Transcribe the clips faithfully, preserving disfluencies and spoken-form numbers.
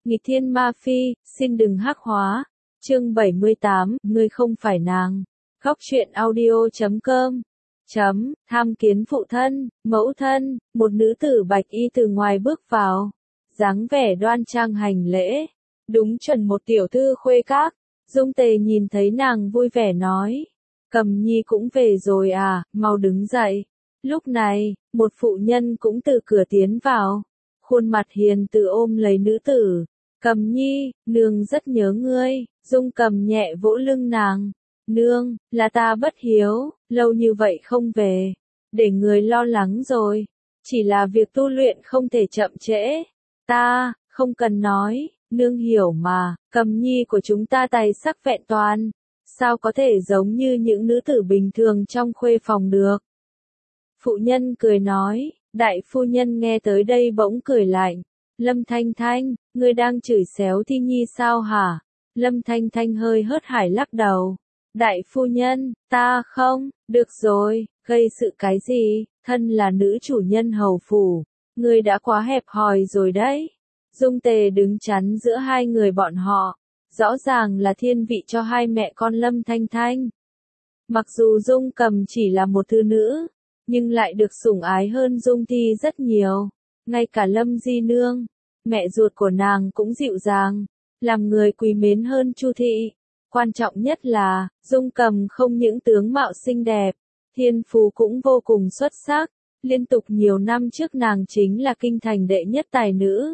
Nghịch thiên ma phi, xin đừng hắc hóa. Chương bảy mươi tám, ngươi không phải nàng. Góc truyện audio chấm com. Chấm, tham kiến phụ thân, mẫu thân, một nữ tử bạch y từ ngoài bước vào. Dáng vẻ đoan trang hành lễ. Đúng chuẩn một tiểu thư khuê các. Dung Tề nhìn thấy nàng vui vẻ nói. Cầm nhi cũng về rồi à, mau đứng dậy. Lúc này, một phụ nhân cũng từ cửa tiến vào. Khuôn mặt hiền từ ôm lấy nữ tử. Cầm nhi, nương rất nhớ ngươi. Dung Cầm nhẹ vỗ lưng nàng. Nương, là ta bất hiếu, lâu như vậy không về. Để người lo lắng rồi. Chỉ là việc tu luyện không thể chậm trễ. Ta, không cần nói, nương hiểu mà, Cầm nhi của chúng ta tài sắc vẹn toàn. Sao có thể giống như những nữ tử bình thường trong khuê phòng được? Phụ nhân cười nói, đại phu nhân nghe tới đây bỗng cười lạnh. Lâm Thanh Thanh, ngươi đang chửi xéo Thi Nhi sao hả? Lâm Thanh Thanh hơi hớt hải lắc đầu. Đại phu nhân, ta không, được rồi, gây sự cái gì, thân là nữ chủ nhân hầu phủ, ngươi đã quá hẹp hòi rồi đấy. Dung Tề đứng chắn giữa hai người bọn họ, rõ ràng là thiên vị cho hai mẹ con Lâm Thanh Thanh. Mặc dù Dung Cầm chỉ là một thư nữ, nhưng lại được sủng ái hơn Dung Thi rất nhiều. Ngay cả Lâm Di Nương, mẹ ruột của nàng cũng dịu dàng, làm người quý mến hơn Chu Thị. Quan trọng nhất là, Dung Cầm không những tướng mạo xinh đẹp, thiên phú cũng vô cùng xuất sắc, liên tục nhiều năm trước nàng chính là kinh thành đệ nhất tài nữ.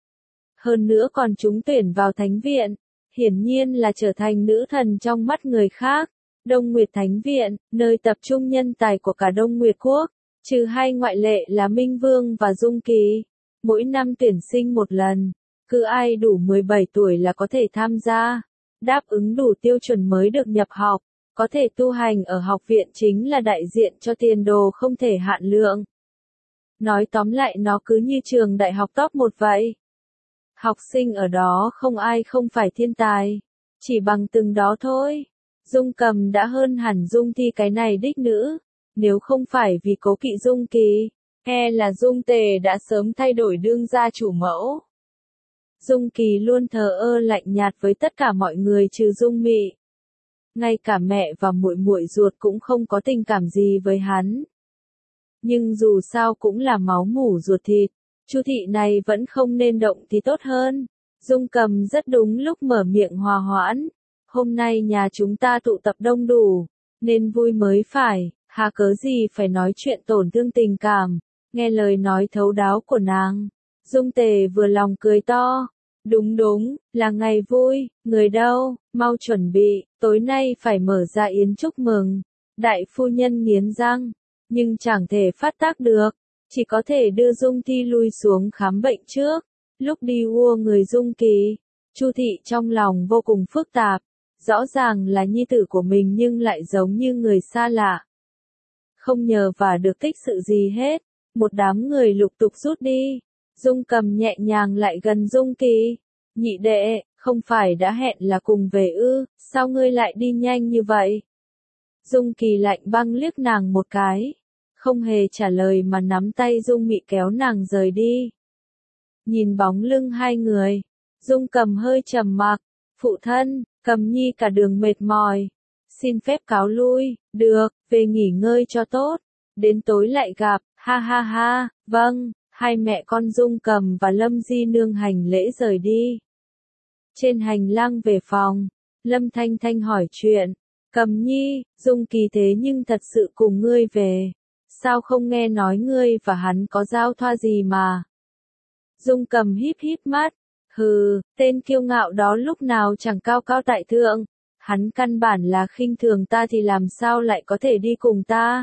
Hơn nữa còn trúng tuyển vào thánh viện, hiển nhiên là trở thành nữ thần trong mắt người khác. Đông Nguyệt Thánh Viện, nơi tập trung nhân tài của cả Đông Nguyệt Quốc, trừ hai ngoại lệ là Minh Vương và Dung Kỳ. Mỗi năm tuyển sinh một lần, cứ ai đủ mười bảy tuổi là có thể tham gia. Đáp ứng đủ tiêu chuẩn mới được nhập học, có thể tu hành ở học viện chính là đại diện cho tiền đồ không thể hạn lượng. Nói tóm lại nó cứ như trường đại học top một vậy. Học sinh ở đó không ai không phải thiên tài, chỉ bằng từng đó thôi. Dung Cầm đã hơn hẳn Dung Thi cái này đích nữ, nếu không phải vì cố kỵ Dung Kỳ, e là Dung Tề đã sớm thay đổi đương gia chủ mẫu. Dung Kỳ luôn thờ ơ lạnh nhạt với tất cả mọi người trừ Dung Mị. Ngay cả mẹ và muội muội ruột cũng không có tình cảm gì với hắn. Nhưng dù sao cũng là máu mủ ruột thịt, Chu Thị này vẫn không nên động thì tốt hơn. Dung Cầm rất đúng lúc mở miệng hòa hoãn. Hôm nay nhà chúng ta tụ tập đông đủ, nên vui mới phải, hà cớ gì phải nói chuyện tổn thương tình cảm. Nghe lời nói thấu đáo của nàng, Dung Tề vừa lòng cười to. Đúng đúng, là ngày vui, người đâu, mau chuẩn bị, tối nay phải mở ra yến chúc mừng. Đại phu nhân nghiến răng, nhưng chẳng thể phát tác được, chỉ có thể đưa Dung Thi lui xuống khám bệnh trước. Lúc đi ua người Dung Kỳ, Chu Thị trong lòng vô cùng phức tạp. Rõ ràng là nhi tử của mình nhưng lại giống như người xa lạ. Không nhờ và được tích sự gì hết, một đám người lục tục rút đi. Dung Cầm nhẹ nhàng lại gần Dung Kỳ. Nhị đệ, không phải đã hẹn là cùng về ư, sao ngươi lại đi nhanh như vậy? Dung Kỳ lạnh băng liếc nàng một cái, không hề trả lời mà nắm tay Dung Mị kéo nàng rời đi. Nhìn bóng lưng hai người, Dung Cầm hơi trầm mặc. Phụ thân, Cầm nhi cả đường mệt mỏi, xin phép cáo lui. Được, về nghỉ ngơi cho tốt, đến tối lại gặp. Ha ha ha, vâng. Hai mẹ con Dung Cầm và Lâm Di Nương hành lễ rời đi. Trên hành lang về phòng, Lâm Thanh Thanh hỏi chuyện. Cầm nhi, Dung Kỳ thế nhưng thật sự cùng ngươi về, sao không nghe nói ngươi và hắn có giao thoa gì mà? Dung Cầm híp híp mắt. Hừ, tên kiêu ngạo đó lúc nào chẳng cao cao tại thượng, hắn căn bản là khinh thường ta thì làm sao lại có thể đi cùng ta.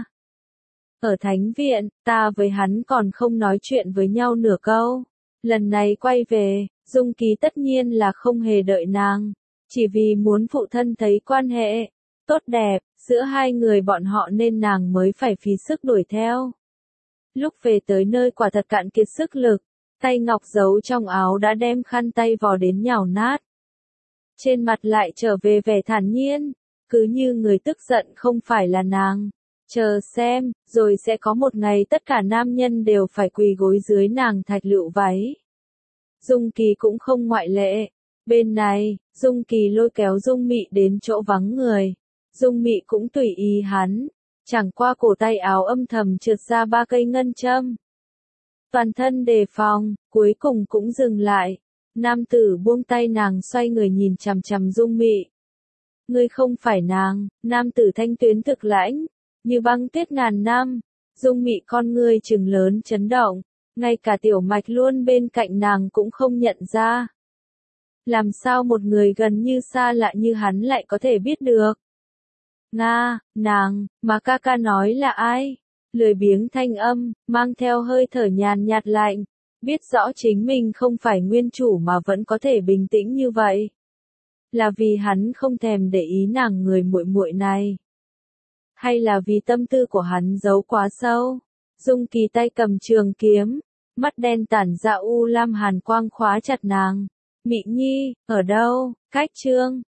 Ở thánh viện, ta với hắn còn không nói chuyện với nhau nửa câu. Lần này quay về, Dung Kỳ tất nhiên là không hề đợi nàng, chỉ vì muốn phụ thân thấy quan hệ tốt đẹp giữa hai người bọn họ nên nàng mới phải phí sức đuổi theo. Lúc về tới nơi quả thật cạn kiệt sức lực. Tay ngọc giấu trong áo đã đem khăn tay vò đến nhào nát. Trên mặt lại trở về vẻ thản nhiên, cứ như người tức giận không phải là nàng. Chờ xem, rồi sẽ có một ngày tất cả nam nhân đều phải quỳ gối dưới nàng thạch lựu váy. Dung Kỳ cũng không ngoại lệ. Bên này, Dung Kỳ lôi kéo Dung Mị đến chỗ vắng người. Dung Mị cũng tùy ý hắn. Chẳng qua cổ tay áo âm thầm trượt ra ba cây ngân châm. Toàn thân đề phòng, cuối cùng cũng dừng lại. Nam tử buông tay nàng xoay người nhìn chằm chằm Dung Mị. Ngươi không phải nàng, nam tử thanh tuyến thực lãnh, như băng tuyết ngàn năm. Dung Mị con ngươi trừng lớn chấn động, ngay cả Tiểu Mạch luôn bên cạnh nàng cũng không nhận ra. Làm sao một người gần như xa lạ như hắn lại có thể biết được? Nga, nàng, mà ca ca nói là ai? Lười biếng thanh âm, mang theo hơi thở nhàn nhạt lạnh, biết rõ chính mình không phải nguyên chủ mà vẫn có thể bình tĩnh như vậy. Là vì hắn không thèm để ý nàng người muội muội này. Hay là vì tâm tư của hắn giấu quá sâu? Dung Kỳ tay cầm trường kiếm, mắt đen tản ra u lam hàn quang khóa chặt nàng. Mị Nhi, ở đâu? Cách chương,